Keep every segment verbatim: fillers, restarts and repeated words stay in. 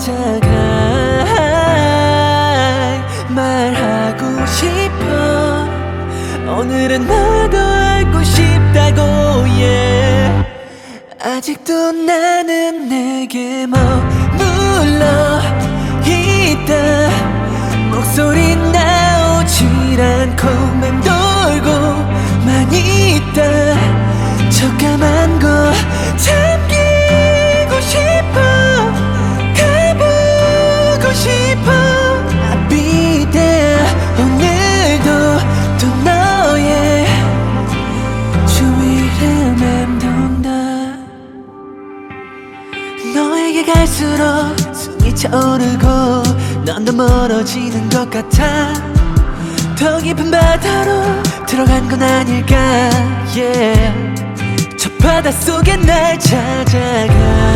찾아가. 말하고 싶어. 오늘은 너도 알고 싶다고. yeah. 아직도 나는 내게 머물러 있다. 목소리 나오질 않고 맴돌고만 있다. 저 까만 거 잠기고 싶어. 가보고 싶어. I'll be there. 오늘도 또 너의 주위를 맴돈다. 너에게 갈수록 숨이 차오르고 넌 더 멀어지는 것 같아. 더 깊은 바다로 들어간 건 아닐까. yeah. 저 바닷속에 날 찾아가.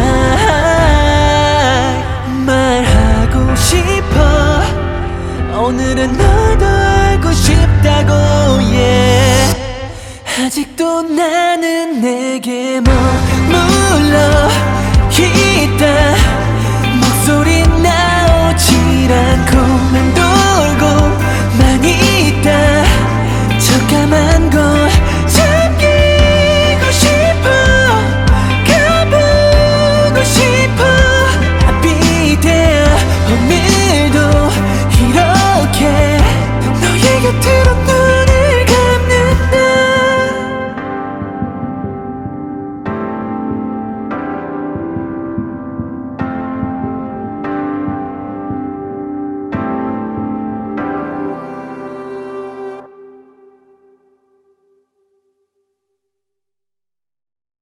말하고 싶어. 오늘은 너도 알고 싶다고. yeah. 아직도 나는 내게 머물러